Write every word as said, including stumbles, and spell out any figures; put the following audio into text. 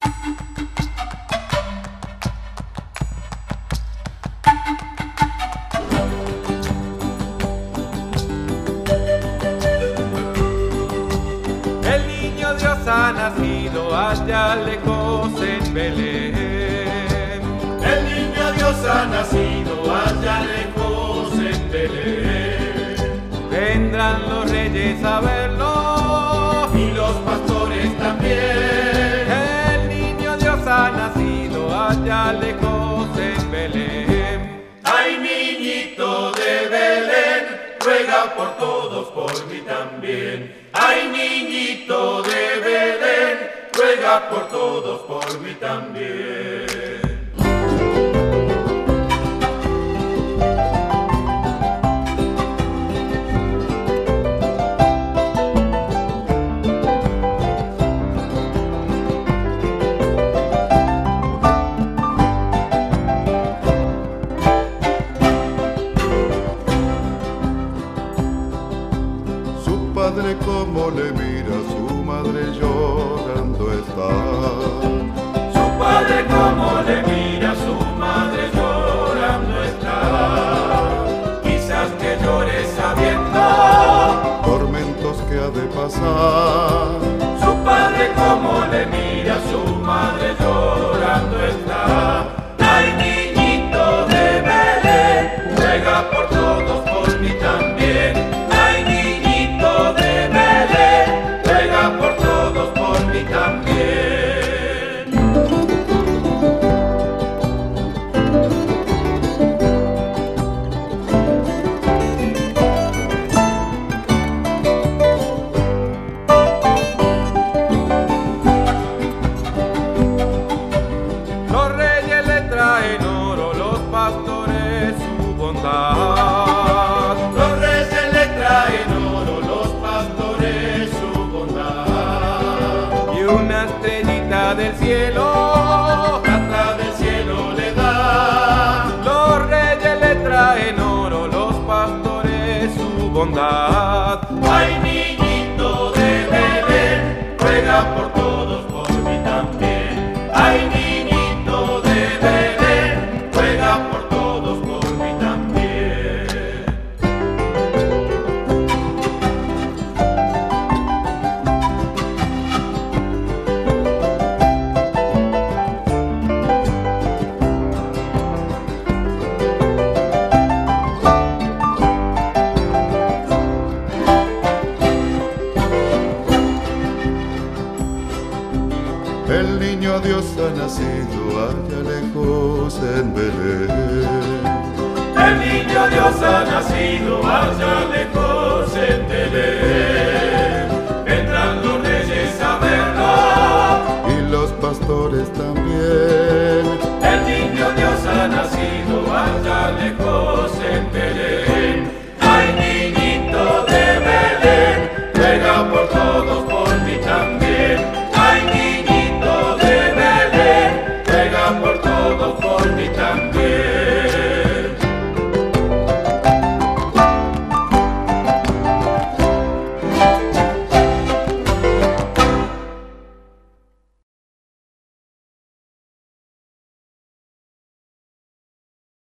El niño Dios ha nacido allá lejos en Belén. El niño Dios ha nacido allá lejos en Belén. Vendrán los reyes a verlo Y los pastores también. El niño Dios ha nacido allá lejos en Belén. Ay, niñito de Belén, ruega por todos, por mí también. Ay, niñito de Belén, ruega por todos, por mí también. Padre como le mira, su madre llorando está. Su padre como le mira, su madre llorando está. Quizás que llore sabiendo tormentos que ha de pasar. Su padre como le mira, su madre llorando está. Ay, niñito de Belén, ruega por todos, por mí también. Ay, niñito de Belén, ruega por todos, por mí también. Los reyes le traen oro, los pastores su bondad. Los reyes le traen oro, los pastores su bondad. Y una estrellita del cielo, Plata del cielo le da. los reyes le traen oro, los pastores su bondad. Ay, niñito de Belén, ruega por todos, por mí también. Ay, niñito de Belén, ruega por todos, por mí también. El niño Dios ha nacido allá lejos en Belén. El niño Dios ha nacido allá lejos en Belén.